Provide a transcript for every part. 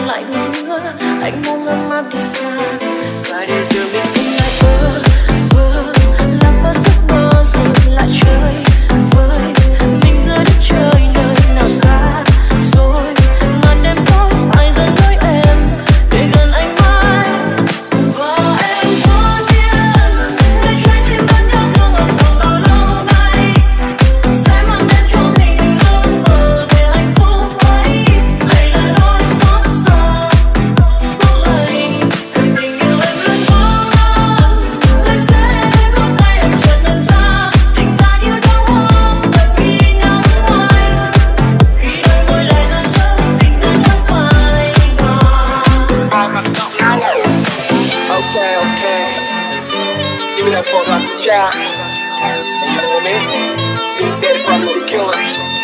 lại nữa, anh mong ấm áp đi xa, và để giờ mình cũng lại vơ vơ lạc vào giấc mơ rồi lại chơi với mình giữa đất trời nơi nào xa rồi. Ngàn đêm tối ai dần nói em để gần anh mãi, và em có biết để trái tim vẫn nhớ thương ở khoảng bao lâu nay sẽ mang đến cho mình ước mơ về hạnh phúc ấy, hay là nỗi xót xa bốc hơi. Dần tình yêu em luôn có rồi sẽ bước tay em chợt nhận ra tình ta như đóa hoa bởi vì nắng ngoài, khi đôi môi lại dần trở tình ta chẳng phai nhòa. Okay, okay. Give me that photo of the child. You know what I mean? Big Daddy from the killer.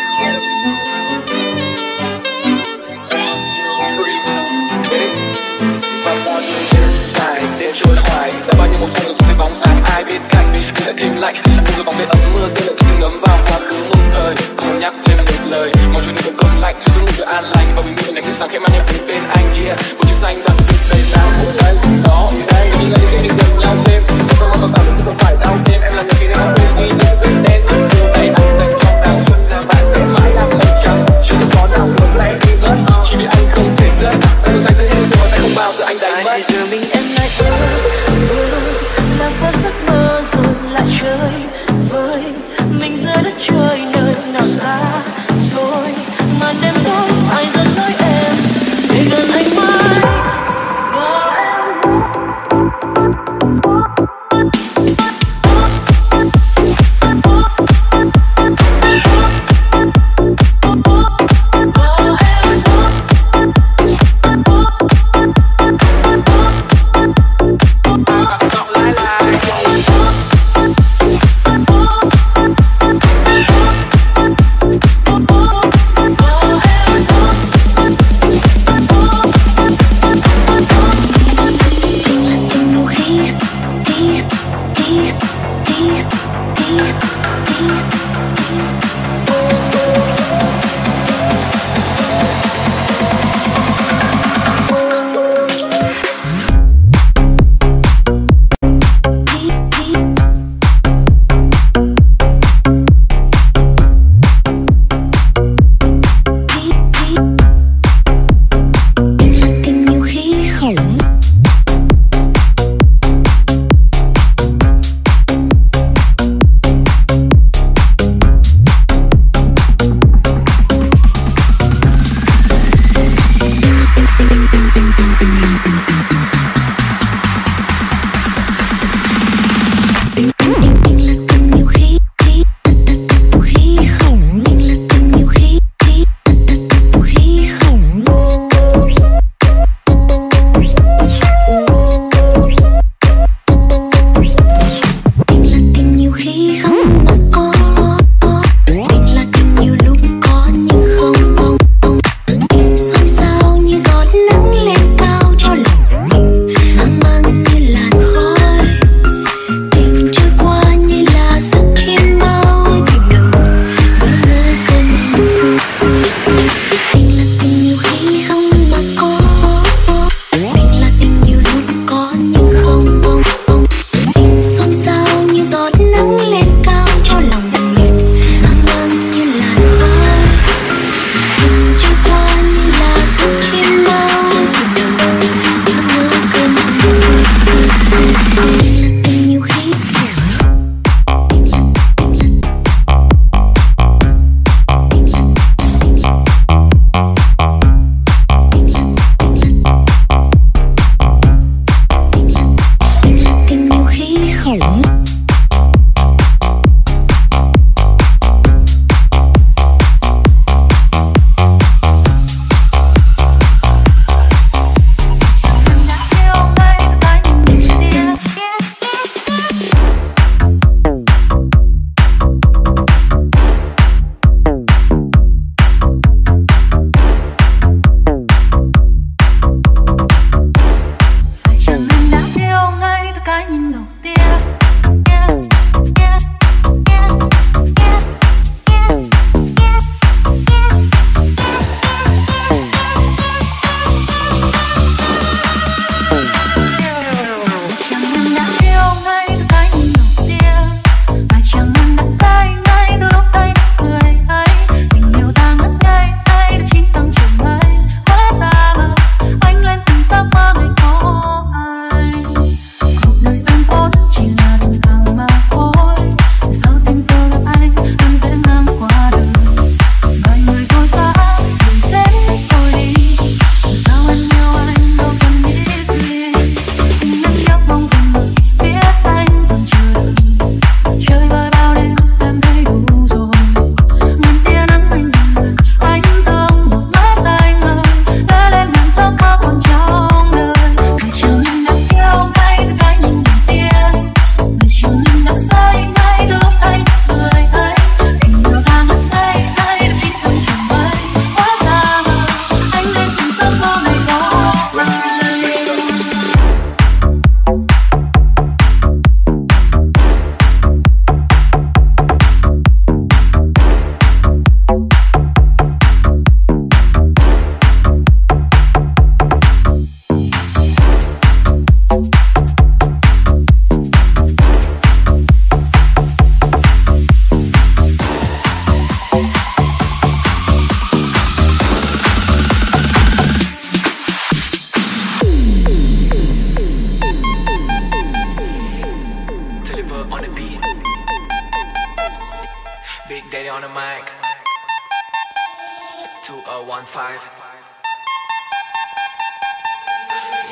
Free. Ready? Và bao nhiêu đêm dài đêm trôi hoài, đã bao nhiêu một hôm thấy bóng sáng ai biết cách, nhưng lại thêm lạnh. Từng giờ vòng về ấm mưa rơi lại từng ngấm vào quá khứ một thời, không nhắc thêm được lời, mong cho nên được cơn lạnh, giấc ngủ được an lành và bình minh ngày thứ sáng khi mang em đến bên anh kia. Một chiếc xanh đặt từ đầy sao mỗi ngày đó đây, nghĩ ngay khi mình gần nhau thêm, sao tôi mong sao không phải đau thêm, em là người khi đang quên đi những vết đen những điều này anh dành cho nào xuân là bạn sẽ mãi làm lời chào, chưa có gió nào ngược lại đi mất, chỉ vì anh không thể ngất, sao tay sẽ hết rồi tay không bao giờ anh đánh mất. Giờ mình em lại lạc vào giấc mơ rồi lại chơi với mình giữa đất trời nơi nào xa rồi. Màn đêm tối ai dần nói em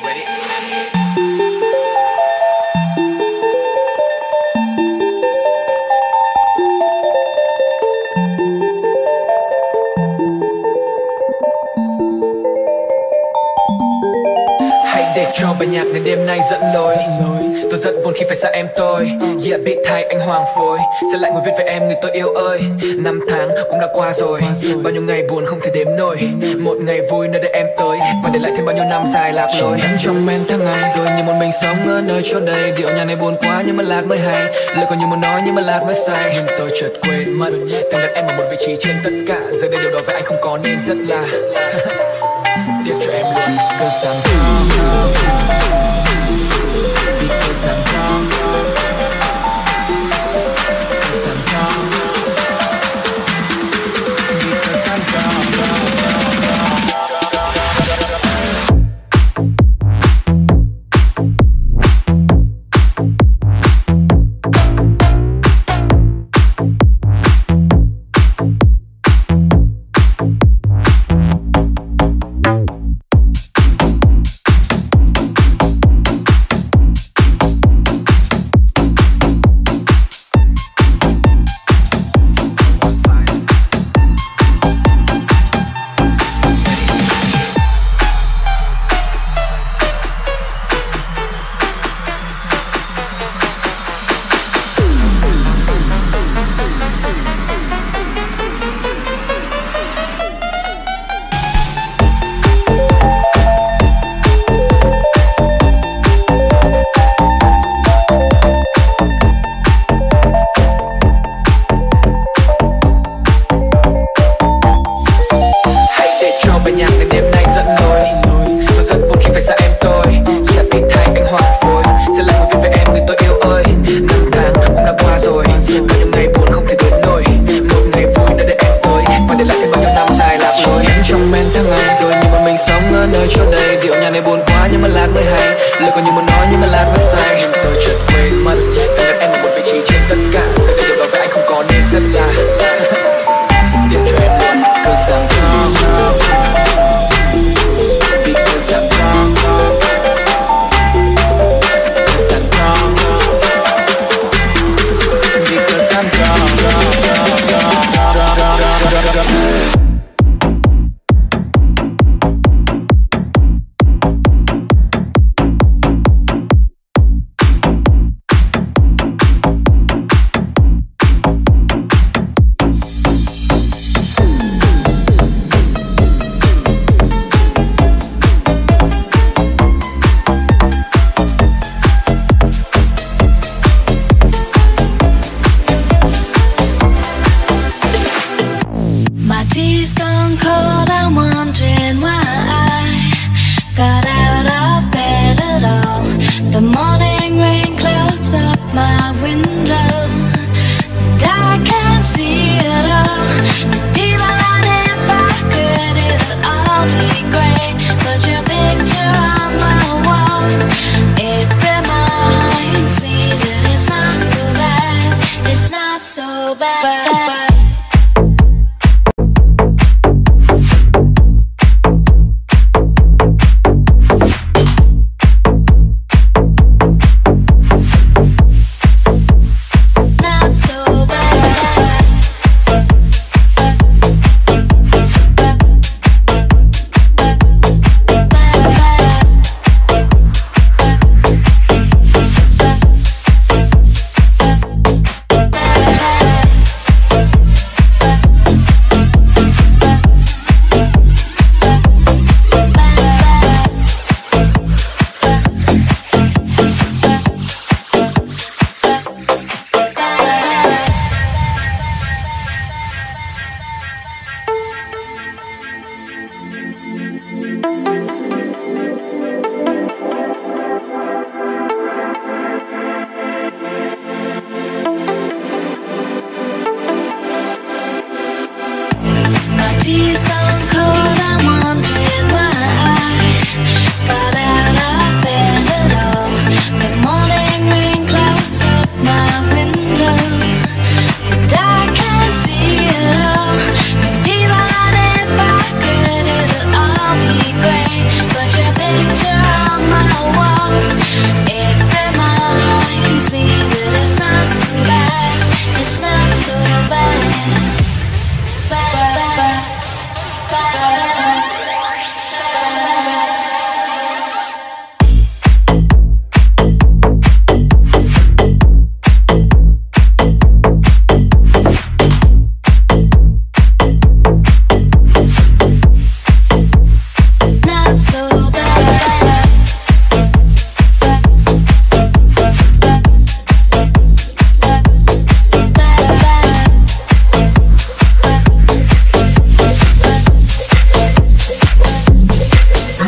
Để cho bài nhạc này đêm nay dẫn lối. Tôi rất buồn khi phải xa em tôi. Yeah, beat thay anh hoàng phối sẽ lại ngồi viết về em người tôi yêu ơi. Năm tháng cũng đã qua rồi, bao nhiêu ngày buồn không thể đếm nổi. Một ngày vui nơi đây em tới và để lại thêm bao nhiêu năm dài lạc lối. Em trong men tháng ngày tôi như một mình sống ở nơi chốn đây. Điệu nhạc này buồn quá nhưng mà lạc mới hay, lời còn như muốn nói nhưng mà lạc mới say. Nhưng tôi chợt quên mất từng đặt em ở một vị trí trên tất cả. Giờ đây điều đó với anh không có nên rất là tiếc cho em luôn. Cause I'm drunk, because I'm drunk, because I'm drunk, because I'm drunk.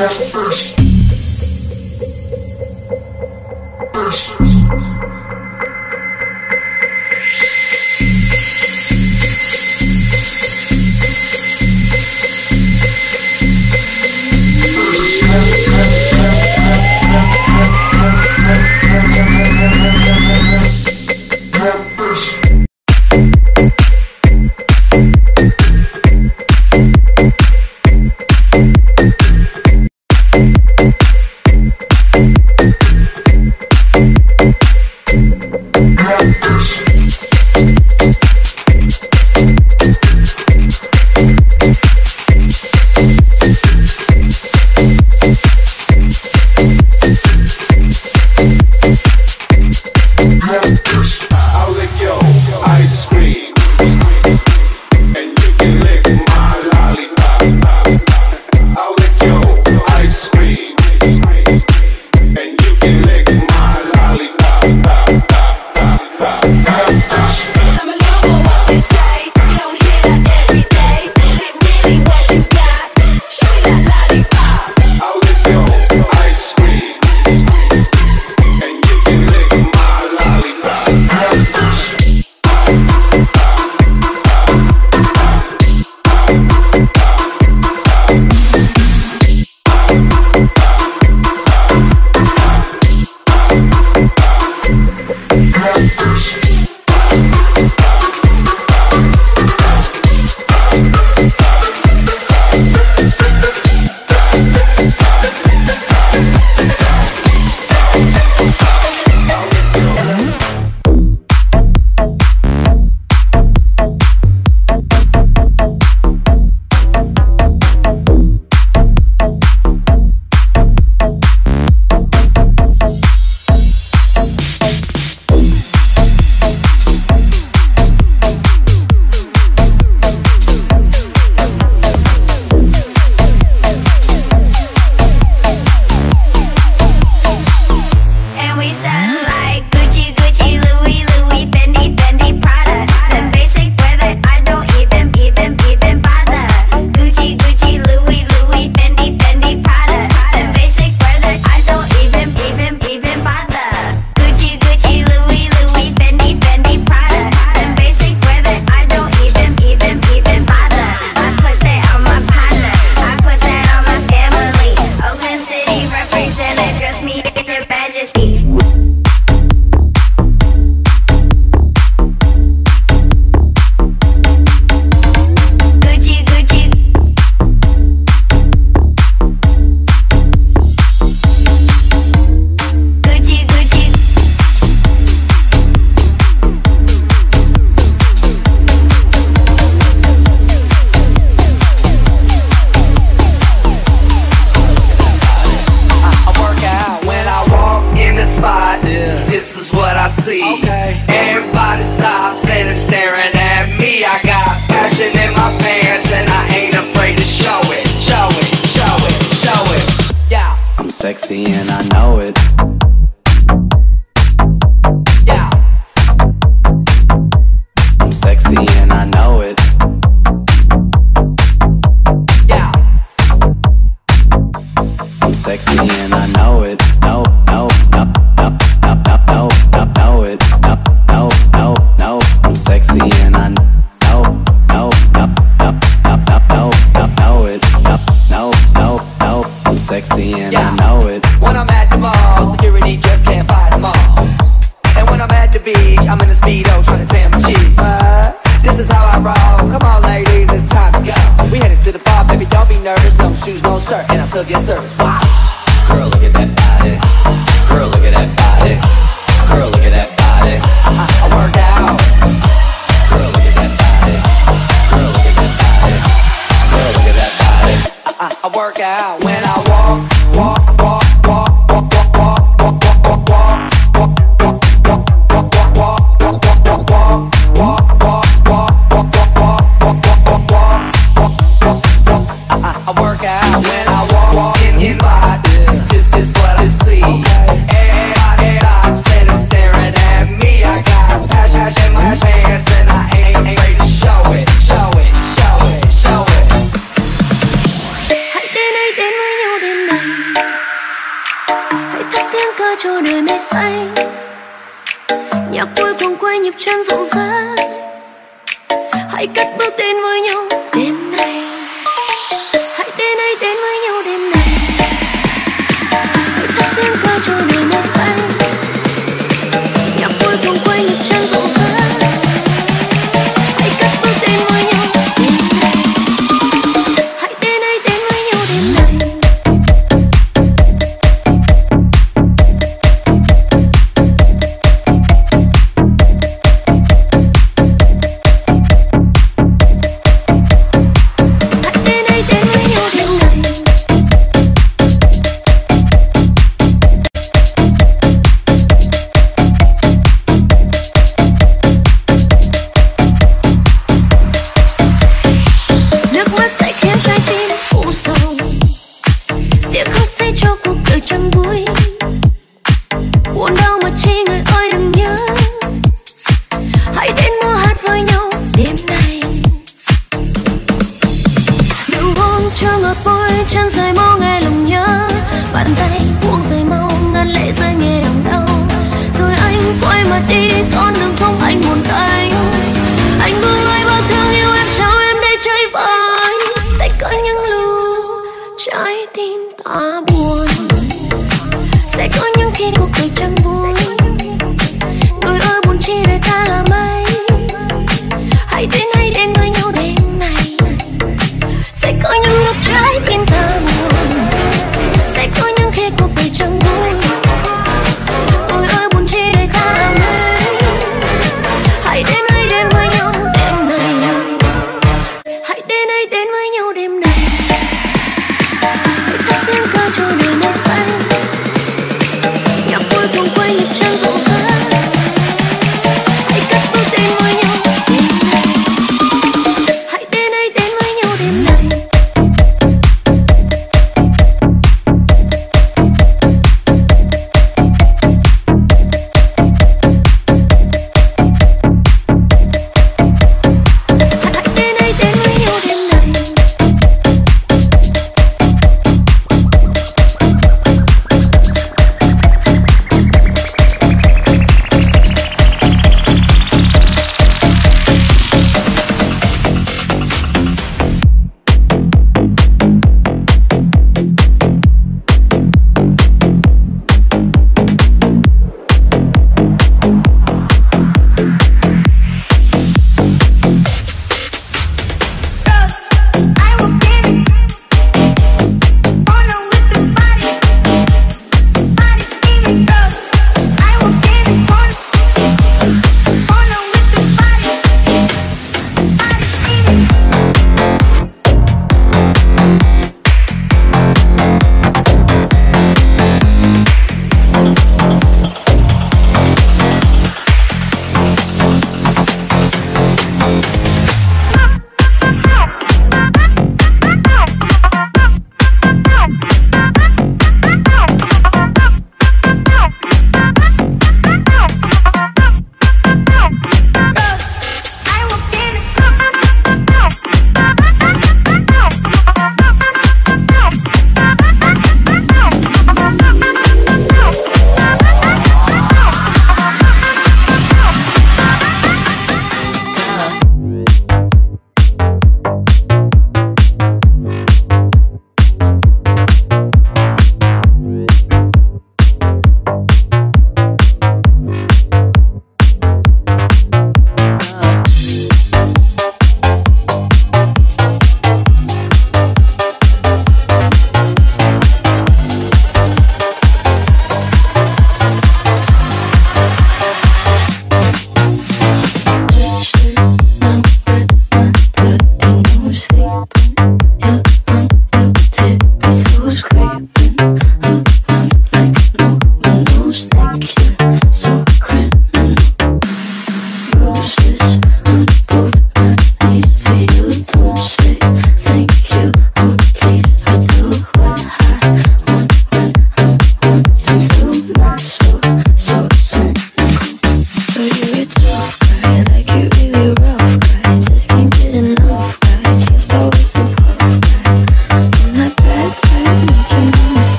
sexy and I know it. Yeah. I'm sexy and I know it. Yeah. I'm sexy and I know it. No, no, no, no, no, no, no, no, know it. No, no, no, no. I'm sexy and I know. No, no, no, no, no, no, no, know it. No, no, no, no. I'm sexy and I know it. When I'm at the mall, security just can't fight them all. And when I'm at the beach, I'm in a Speedo trying to tan my cheeks. This is how I roll. Come on, ladies, it's time to go. We headed to the bar, baby, don't be nervous. No shoes, no shirt, and I still get service. Watch. Girl, look at that body. Girl, look at that body. Girl, look at that body. I work out. Girl, look at that body. Girl, look at that body. Girl, look at that body. I work out when I walk, walk, walk, walk, walk, walk, walk, walk, walk, I work out when I walk in body. This is what I see. Everybody standing staring at me. I got hash in my pants and I ain't ready to show it, show it, show it, show it. Hãy đến đây đến với nhau đêm nào. tiếng ca cho đời mê say. Nhạc cuối cùng quay nhịp chân rộn rã. Hãy cất bước đến với nhau đêm nay. Hãy đến với nhau đêm nay. Hãy cất tiếng ca cho đời mê say. Nhạc cuối cùng quay nhịp chân rộn rã. Hãy cất bước đến với nhau đêm nay. Hãy đến với nhau đêm nay.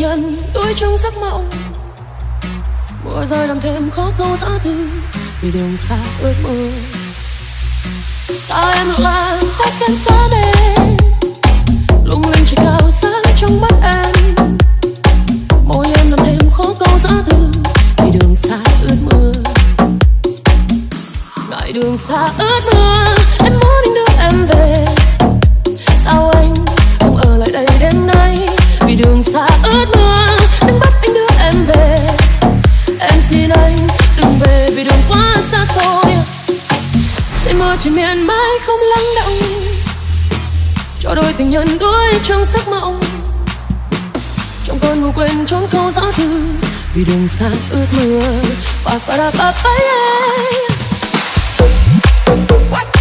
nhân đuối trong giấc mộng. Mùa rơi làm thêm khó câu giã từ vì đường xa ước mơ. Sao em lại tách em xa bên, lung linh chỉ cao sáng trong mắt em. Môi em làm thêm khó câu giã từ vì đường xa ước mơ. Ngại đường xa ước mơ, em muốn anh đưa em về. Sao anh không ở lại đây đêm nay vì đường xa ước mơ, đừng bắt anh đưa em về. Em xin anh đừng về vì đường quá xa xôi. Dãy mưa chỉ miền mãi không lắng động, cho đôi tình nhân đuối trong giấc mộng. Trong cơn ngủ quên trốn câu giã từ vì đường xa ước mơ. Ba ba ba ba ba.